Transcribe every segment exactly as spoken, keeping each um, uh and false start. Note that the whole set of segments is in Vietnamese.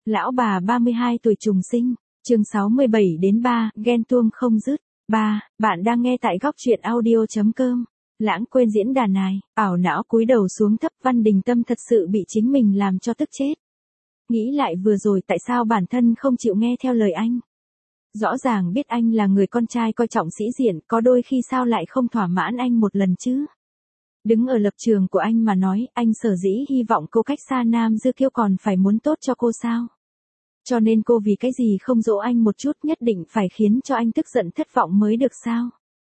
Lão bà ba mươi hai tuổi trùng sinh, chương sáu mươi bảy đến ba, ghen tuông không dứt. ba. Bạn đang nghe tại góc truyện audio.com. Lãng quên diễn đàn này, ảo não cúi đầu xuống thấp. Văn Đình Tâm thật sự bị chính mình làm cho tức chết. Nghĩ lại vừa rồi tại sao bản thân không chịu nghe theo lời anh. Rõ ràng biết anh là người con trai coi trọng sĩ diện, có đôi khi sao lại không thỏa mãn anh một lần chứ. Đứng ở lập trường của anh mà nói, anh sở dĩ hy vọng cô cách xa Nam Dư Kiêu còn phải muốn tốt cho cô sao. Cho nên cô vì cái gì không dỗ anh một chút, nhất định phải khiến cho anh tức giận thất vọng mới được sao.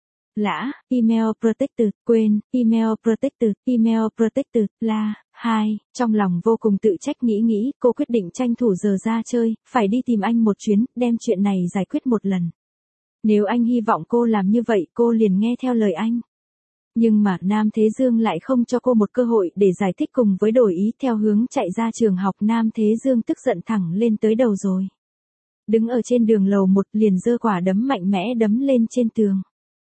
Lã, email protected, quên, email protected, email protected, là, hai, trong lòng vô cùng tự trách nghĩ nghĩ, cô quyết định tranh thủ giờ ra chơi, phải đi tìm anh một chuyến, đem chuyện này giải quyết một lần. Nếu anh hy vọng cô làm như vậy, cô liền nghe theo lời anh. Nhưng mà Nam Thế Dương lại không cho cô một cơ hội để giải thích cùng với đổi ý. Theo hướng chạy ra trường học, Nam Thế Dương tức giận thẳng lên tới đầu rồi. Đứng ở trên đường lầu một liền giơ quả đấm mạnh mẽ đấm lên trên tường.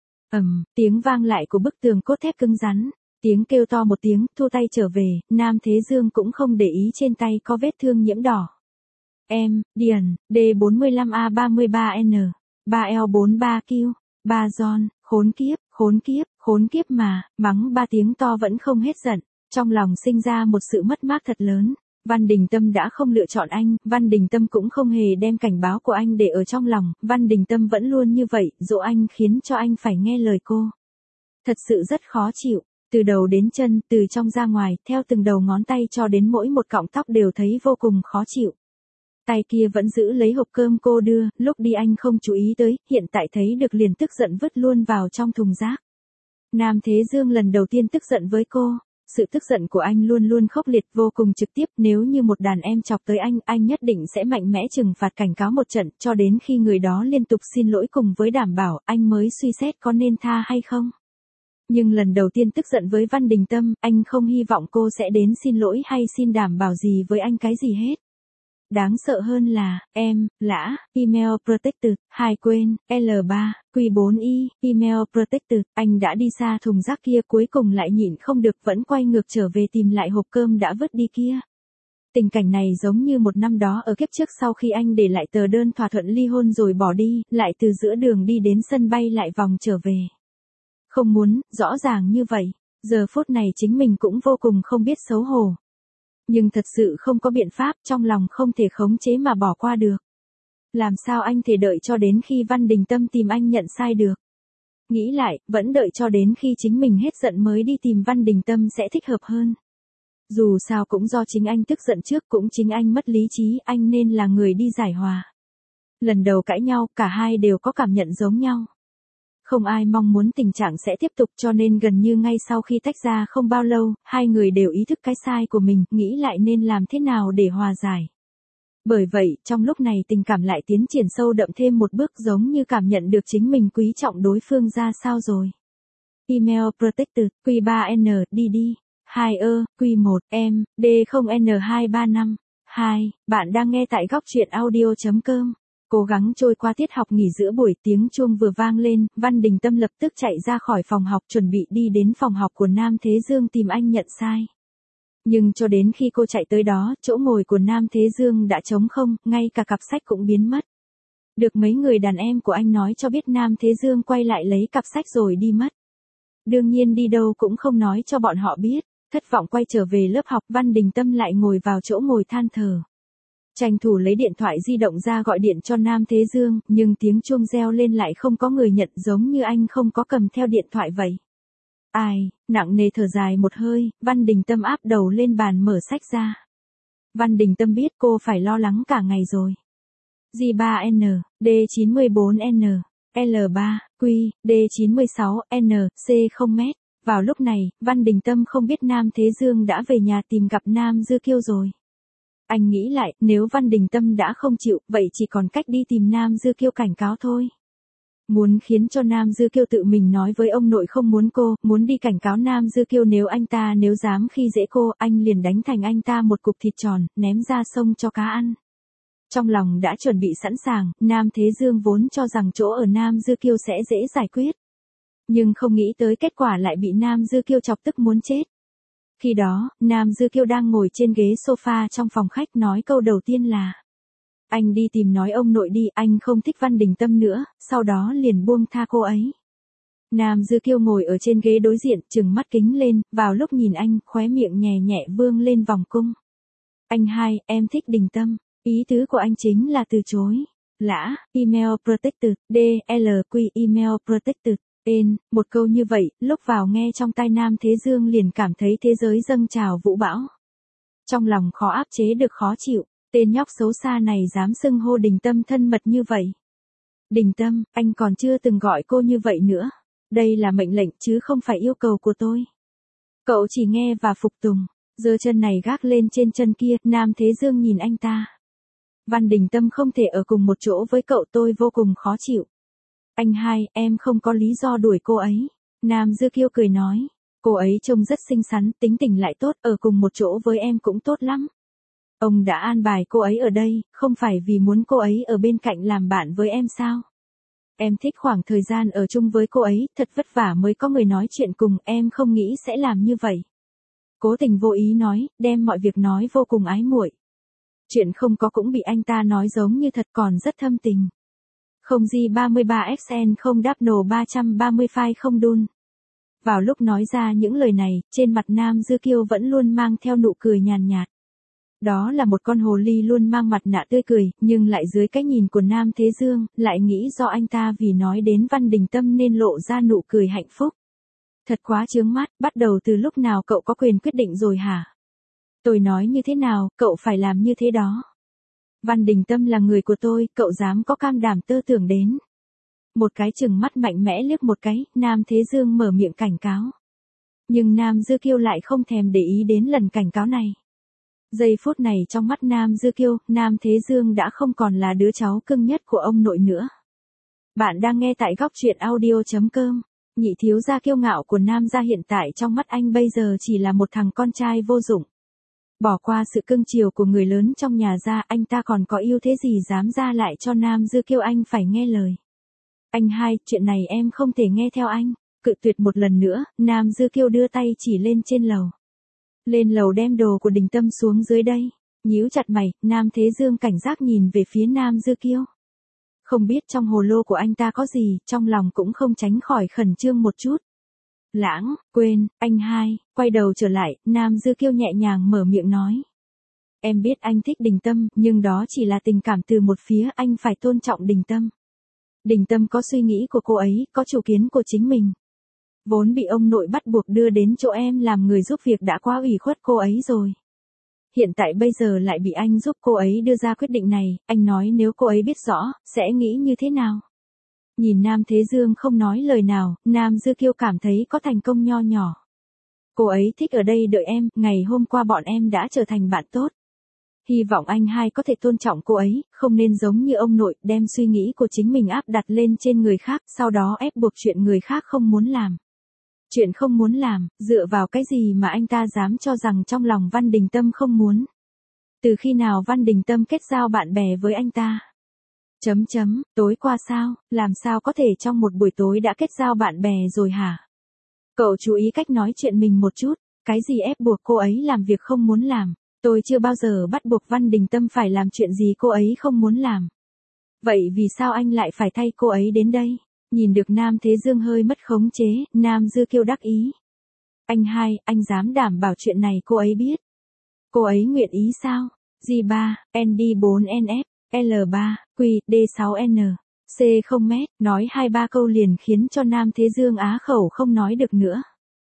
Ầm, tiếng vang lại của bức tường cốt thép cứng rắn. Tiếng kêu to một tiếng, thu tay trở về, Nam Thế Dương cũng không để ý trên tay có vết thương nhiễm đỏ. Em, Điền, D bốn lăm A ba ba N, ba L bốn ba Q, ba John, khốn kiếp, khốn kiếp, khốn kiếp mà, mắng ba tiếng to vẫn không hết giận, trong lòng sinh ra một sự mất mát thật lớn. Văn Đình Tâm đã không lựa chọn anh, Văn Đình Tâm cũng không hề đem cảnh báo của anh để ở trong lòng, Văn Đình Tâm vẫn luôn như vậy, dỗ anh khiến cho anh phải nghe lời cô. Thật sự rất khó chịu, từ đầu đến chân, từ trong ra ngoài, theo từng đầu ngón tay cho đến mỗi một cọng tóc đều thấy vô cùng khó chịu. Tay kia vẫn giữ lấy hộp cơm cô đưa, lúc đi anh không chú ý tới, hiện tại thấy được liền tức giận vứt luôn vào trong thùng rác. Nam Thế Dương lần đầu tiên tức giận với cô, sự tức giận của anh luôn luôn khốc liệt vô cùng trực tiếp, nếu như một đàn em chọc tới anh, anh nhất định sẽ mạnh mẽ trừng phạt cảnh cáo một trận, cho đến khi người đó liên tục xin lỗi cùng với đảm bảo, anh mới suy xét có nên tha hay không. Nhưng lần đầu tiên tức giận với Văn Đình Tâm, anh không hy vọng cô sẽ đến xin lỗi hay xin đảm bảo gì với anh cái gì hết. Đáng sợ hơn là, em, Lã, email protected, hai quên, L ba, Q bốn Y, email protected, anh đã đi xa thùng rác kia cuối cùng lại nhịn không được vẫn quay ngược trở về tìm lại hộp cơm đã vứt đi kia. Tình cảnh này giống như một năm đó ở kiếp trước sau khi anh để lại tờ đơn thỏa thuận ly hôn rồi bỏ đi, lại từ giữa đường đi đến sân bay lại vòng trở về. Không muốn, rõ ràng như vậy, giờ phút này chính mình cũng vô cùng không biết xấu hổ. Nhưng thật sự không có biện pháp, trong lòng không thể khống chế mà bỏ qua được. Làm sao anh thể đợi cho đến khi Văn Đình Tâm tìm anh nhận sai được. Nghĩ lại, vẫn đợi cho đến khi chính mình hết giận mới đi tìm Văn Đình Tâm sẽ thích hợp hơn. Dù sao cũng do chính anh tức giận trước, cũng chính anh mất lý trí, anh nên là người đi giải hòa. Lần đầu cãi nhau, cả hai đều có cảm nhận giống nhau. Không ai mong muốn tình trạng sẽ tiếp tục, cho nên gần như ngay sau khi tách ra không bao lâu, hai người đều ý thức cái sai của mình, nghĩ lại nên làm thế nào để hòa giải. Bởi vậy, trong lúc này tình cảm lại tiến triển sâu đậm thêm một bước, giống như cảm nhận được chính mình quý trọng đối phương ra sao rồi. Email protected, Q ba N, đi đi, hai ơ, Q một, em, D không N hai ba năm, hai, bạn đang nghe tại góc truyện audio.com. Cố gắng trôi qua tiết học nghỉ giữa buổi, tiếng chuông vừa vang lên, Văn Đình Tâm lập tức chạy ra khỏi phòng học chuẩn bị đi đến phòng học của Nam Thế Dương tìm anh nhận sai. Nhưng cho đến khi cô chạy tới đó, chỗ ngồi của Nam Thế Dương đã trống không, ngay cả cặp sách cũng biến mất. Được mấy người đàn em của anh nói cho biết Nam Thế Dương quay lại lấy cặp sách rồi đi mất. Đương nhiên đi đâu cũng không nói cho bọn họ biết, thất vọng quay trở về lớp học, Văn Đình Tâm lại ngồi vào chỗ ngồi than thở. Tranh thủ lấy điện thoại di động ra gọi điện cho Nam Thế Dương, nhưng tiếng chuông reo lên lại không có người nhận, giống như anh không có cầm theo điện thoại vậy. Ai, nặng nề thở dài một hơi, Văn Đình Tâm áp đầu lên bàn mở sách ra. Văn Đình Tâm biết cô phải lo lắng cả ngày rồi. G ba N, D chín bốn N, L ba, Q, D chín sáu N, C không mét. Vào lúc này, Văn Đình Tâm không biết Nam Thế Dương đã về nhà tìm gặp Nam Dư Kiêu rồi. Anh nghĩ lại, nếu Văn Đình Tâm đã không chịu, vậy chỉ còn cách đi tìm Nam Dư Kiêu cảnh cáo thôi. Muốn khiến cho Nam Dư Kiêu tự mình nói với ông nội không muốn cô, muốn đi cảnh cáo Nam Dư Kiêu nếu anh ta nếu dám khi dễ cô, anh liền đánh thành anh ta một cục thịt tròn, ném ra sông cho cá ăn. Trong lòng đã chuẩn bị sẵn sàng, Nam Thế Dương vốn cho rằng chỗ ở Nam Dư Kiêu sẽ dễ giải quyết. Nhưng không nghĩ tới kết quả lại bị Nam Dư Kiêu chọc tức muốn chết. Khi đó, Nam Dư Kiêu đang ngồi trên ghế sofa trong phòng khách nói câu đầu tiên là Anh đi tìm nói ông nội đi, anh không thích Văn Đình Tâm nữa, sau đó liền buông tha cô ấy. Nam Dư Kiêu ngồi ở trên ghế đối diện, trừng mắt kính lên, vào lúc nhìn anh, khóe miệng nhẹ nhẹ vương lên vòng cung. Anh hai, em thích Đình Tâm. Ý tứ của anh chính là từ chối. Lã, email protected, D, L, Q, email protected. N, một câu như vậy, lúc vào nghe trong tai Nam Thế Dương liền cảm thấy thế giới dâng trào vũ bão. Trong lòng khó áp chế được khó chịu, tên nhóc xấu xa này dám xưng hô Đình Tâm thân mật như vậy. Đình Tâm, anh còn chưa từng gọi cô như vậy nữa. Đây là mệnh lệnh chứ không phải yêu cầu của tôi. Cậu chỉ nghe và phục tùng, giơ chân này gác lên trên chân kia, Nam Thế Dương nhìn anh ta. Văn Đình Tâm không thể ở cùng một chỗ với cậu, tôi vô cùng khó chịu. Anh hai, em không có lý do đuổi cô ấy. Nam Dư Kiêu cười nói, cô ấy trông rất xinh xắn, tính tình lại tốt, ở cùng một chỗ với em cũng tốt lắm. Ông đã an bài cô ấy ở đây, không phải vì muốn cô ấy ở bên cạnh làm bạn với em sao? Em thích khoảng thời gian ở chung với cô ấy, thật vất vả mới có người nói chuyện cùng, em không nghĩ sẽ làm như vậy. Cố Tình vô ý nói, đem mọi việc nói vô cùng ái muội. Chuyện không có cũng bị anh ta nói giống như thật, còn rất thâm tình. Không G ba mươi ba X N không đáp nổ ba ba mươi file không đun. Vào lúc nói ra những lời này, trên mặt Nam Dư Kiêu vẫn luôn mang theo nụ cười nhàn nhạt. Đó là một con hồ ly luôn mang mặt nạ tươi cười, nhưng lại dưới cái nhìn của Nam Thế Dương, lại nghĩ do anh ta vì nói đến Văn Đình Tâm nên lộ ra nụ cười hạnh phúc. Thật quá chướng mắt, bắt đầu từ lúc nào cậu có quyền quyết định rồi hả? Tôi nói như thế nào, cậu phải làm như thế đó. Văn Đình Tâm là người của tôi, cậu dám có cam đảm tơ tưởng đến. Một cái chừng mắt mạnh mẽ liếc một cái, Nam Thế Dương mở miệng cảnh cáo. Nhưng Nam Dư Kiêu lại không thèm để ý đến lần cảnh cáo này. Giây phút này trong mắt Nam Dư Kiêu, Nam Thế Dương đã không còn là đứa cháu cưng nhất của ông nội nữa. Bạn đang nghe tại góc truyện audio chấm com. Nhị thiếu gia kiêu ngạo của Nam gia hiện tại trong mắt anh bây giờ chỉ là một thằng con trai vô dụng. Bỏ qua sự cưng chiều của người lớn trong nhà ra, anh ta còn có ưu thế gì dám ra lại cho Nam Dư Kiêu anh phải nghe lời. Anh hai, chuyện này em không thể nghe theo anh. Cự tuyệt một lần nữa, Nam Dư Kiêu đưa tay chỉ lên trên lầu. Lên lầu đem đồ của Đình Tâm xuống dưới đây. Nhíu chặt mày, Nam Thế Dương cảnh giác nhìn về phía Nam Dư Kiêu. Không biết trong hồ lô của anh ta có gì, trong lòng cũng không tránh khỏi khẩn trương một chút. Lãng, quên, anh hai, quay đầu trở lại, Nam Dư Kiêu nhẹ nhàng mở miệng nói. Em biết anh thích Đình Tâm, nhưng đó chỉ là tình cảm từ một phía, anh phải tôn trọng Đình Tâm. Đình Tâm có suy nghĩ của cô ấy, có chủ kiến của chính mình. Vốn bị ông nội bắt buộc đưa đến chỗ em làm người giúp việc đã quá ủy khuất cô ấy rồi. Hiện tại bây giờ lại bị anh giúp cô ấy đưa ra quyết định này, anh nói nếu cô ấy biết rõ, sẽ nghĩ như thế nào? Nhìn Nam Thế Dương không nói lời nào, Nam Dư Kiêu cảm thấy có thành công nho nhỏ. Cô ấy thích ở đây đợi em, ngày hôm qua bọn em đã trở thành bạn tốt. Hy vọng anh hai có thể tôn trọng cô ấy, không nên giống như ông nội, đem suy nghĩ của chính mình áp đặt lên trên người khác, sau đó ép buộc chuyện người khác không muốn làm. Chuyện không muốn làm, dựa vào cái gì mà anh ta dám cho rằng trong lòng Văn Đình Tâm không muốn. Từ khi nào Văn Đình Tâm kết giao bạn bè với anh ta? Chấm chấm, tối qua sao, làm sao có thể trong một buổi tối đã kết giao bạn bè rồi hả? Cậu chú ý cách nói chuyện mình một chút, cái gì ép buộc cô ấy làm việc không muốn làm, tôi chưa bao giờ bắt buộc Văn Đình Tâm phải làm chuyện gì cô ấy không muốn làm. Vậy vì sao anh lại phải thay cô ấy đến đây? Nhìn được Nam Thế Dương hơi mất khống chế, Nam Dư Kiêu đắc ý. Anh hai, anh dám đảm bảo chuyện này cô ấy biết. Cô ấy nguyện ý sao? G ba, N D bốn N F, L ba, Q, D sáu N, C không mét, nói hai ba câu liền khiến cho Nam Thế Dương á khẩu không nói được nữa.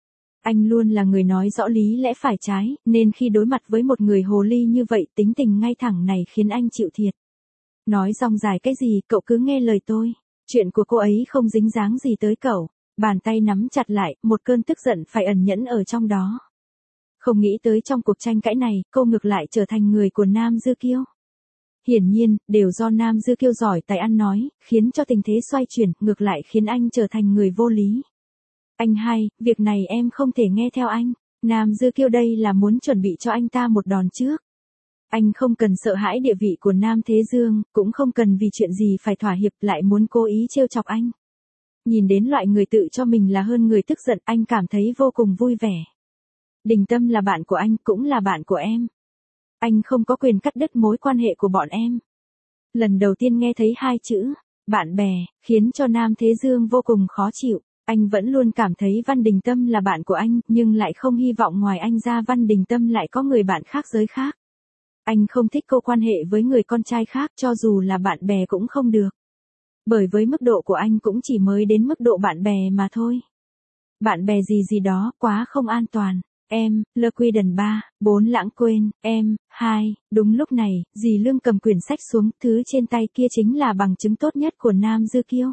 Anh luôn là người nói rõ lý lẽ phải trái, nên khi đối mặt với một người hồ ly như vậy tính tình ngay thẳng này khiến anh chịu thiệt. Nói rong dài cái gì, cậu cứ nghe lời tôi. Chuyện của cô ấy không dính dáng gì tới cậu. Bàn tay nắm chặt lại, một cơn tức giận phải ẩn nhẫn ở trong đó. Không nghĩ tới trong cuộc tranh cãi này, cô ngược lại trở thành người của Nam Dư Kiêu. Hiển nhiên, đều do Nam Dư Kiêu giỏi tài ăn nói, khiến cho tình thế xoay chuyển, ngược lại khiến anh trở thành người vô lý. Anh hai, việc này em không thể nghe theo anh. Nam Dư Kiêu đây là muốn chuẩn bị cho anh ta một đòn trước. Anh không cần sợ hãi địa vị của Nam Thế Dương, cũng không cần vì chuyện gì phải thỏa hiệp lại muốn cố ý trêu chọc anh. Nhìn đến loại người tự cho mình là hơn người tức giận, anh cảm thấy vô cùng vui vẻ. Đình Tâm là bạn của anh, cũng là bạn của em. Anh không có quyền cắt đứt mối quan hệ của bọn em. Lần đầu tiên nghe thấy hai chữ, bạn bè, khiến cho Nam Thế Dương vô cùng khó chịu. Anh vẫn luôn cảm thấy Văn Đình Tâm là bạn của anh, nhưng lại không hy vọng ngoài anh ra Văn Đình Tâm lại có người bạn khác giới khác. Anh không thích cô quan hệ với người con trai khác cho dù là bạn bè cũng không được. Bởi với mức độ của anh cũng chỉ mới đến mức độ bạn bè mà thôi. Bạn bè gì gì đó, quá không an toàn. Em, Le Quy Đần ba, bốn lãng quên, em, hai, đúng lúc này, dì Lương cầm quyển sách xuống, thứ trên tay kia chính là bằng chứng tốt nhất của Nam Dư Kiêu.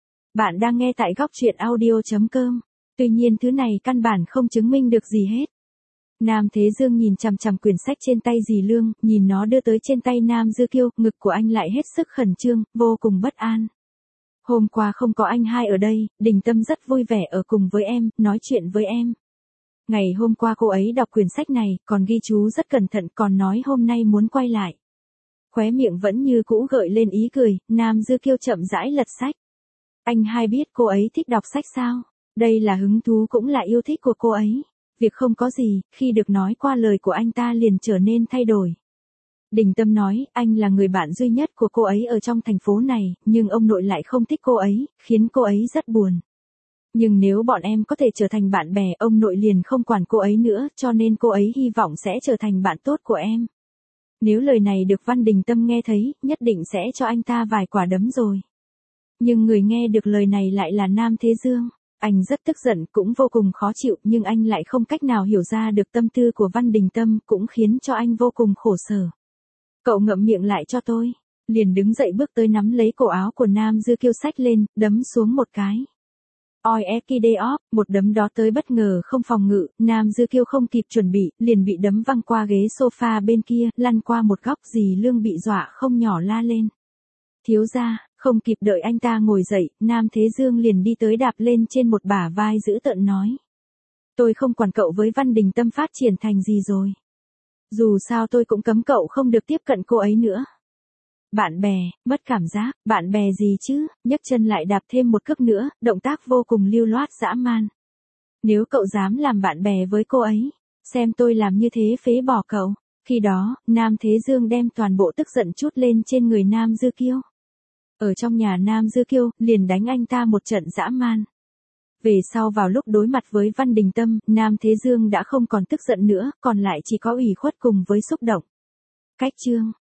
Bạn đang nghe tại góc truyện audio.com. Tuy nhiên thứ này căn bản không chứng minh được gì hết. Nam Thế Dương nhìn chằm chằm quyển sách trên tay dì Lương, nhìn nó đưa tới trên tay Nam Dư Kiêu, ngực của anh lại hết sức khẩn trương, vô cùng bất an. Hôm qua không có anh hai ở đây, Đình Tâm rất vui vẻ ở cùng với em, nói chuyện với em. Ngày hôm qua cô ấy đọc quyển sách này, còn ghi chú rất cẩn thận, còn nói hôm nay muốn quay lại. Khóe miệng vẫn như cũ gợi lên ý cười, Nam Dư Kiêu chậm rãi lật sách. Anh hai biết cô ấy thích đọc sách sao? Đây là hứng thú cũng là yêu thích của cô ấy. Việc không có gì, khi được nói qua lời của anh ta liền trở nên thay đổi. Đình Tâm nói, anh là người bạn duy nhất của cô ấy ở trong thành phố này, nhưng ông nội lại không thích cô ấy, khiến cô ấy rất buồn. Nhưng nếu bọn em có thể trở thành bạn bè, ông nội liền không quản cô ấy nữa, cho nên cô ấy hy vọng sẽ trở thành bạn tốt của em. Nếu lời này được Văn Đình Tâm nghe thấy, nhất định sẽ cho anh ta vài quả đấm rồi. Nhưng người nghe được lời này lại là Nam Thế Dương. Anh rất tức giận, cũng vô cùng khó chịu, nhưng anh lại không cách nào hiểu ra được tâm tư của Văn Đình Tâm, cũng khiến cho anh vô cùng khổ sở. Cậu ngậm miệng lại cho tôi. Liền đứng dậy bước tới nắm lấy cổ áo của Nam Dư Kiêu xách lên, đấm xuống một cái. Oi ekideop, một đấm đó tới bất ngờ không phòng ngự, Nam Dư Kiêu không kịp chuẩn bị, liền bị đấm văng qua ghế sofa bên kia, lăn qua một góc, dì Lương bị dọa không nhỏ la lên. Thiếu gia, không kịp đợi anh ta ngồi dậy, Nam Thế Dương liền đi tới đạp lên trên một bả vai dữ tợn nói. Tôi không quản cậu với Văn Đình Tâm phát triển thành gì rồi. Dù sao tôi cũng cấm cậu không được tiếp cận cô ấy nữa. Bạn bè, mất cảm giác, bạn bè gì chứ, nhấc chân lại đạp thêm một cước nữa, động tác vô cùng lưu loát dã man. Nếu cậu dám làm bạn bè với cô ấy, xem tôi làm như thế phế bỏ cậu. Khi đó, Nam Thế Dương đem toàn bộ tức giận trút lên trên người Nam Dư Kiêu. Ở trong nhà Nam Dư Kiêu, liền đánh anh ta một trận dã man. Về sau vào lúc đối mặt với Văn Đình Tâm, Nam Thế Dương đã không còn tức giận nữa, còn lại chỉ có ủy khuất cùng với xúc động. Cách chương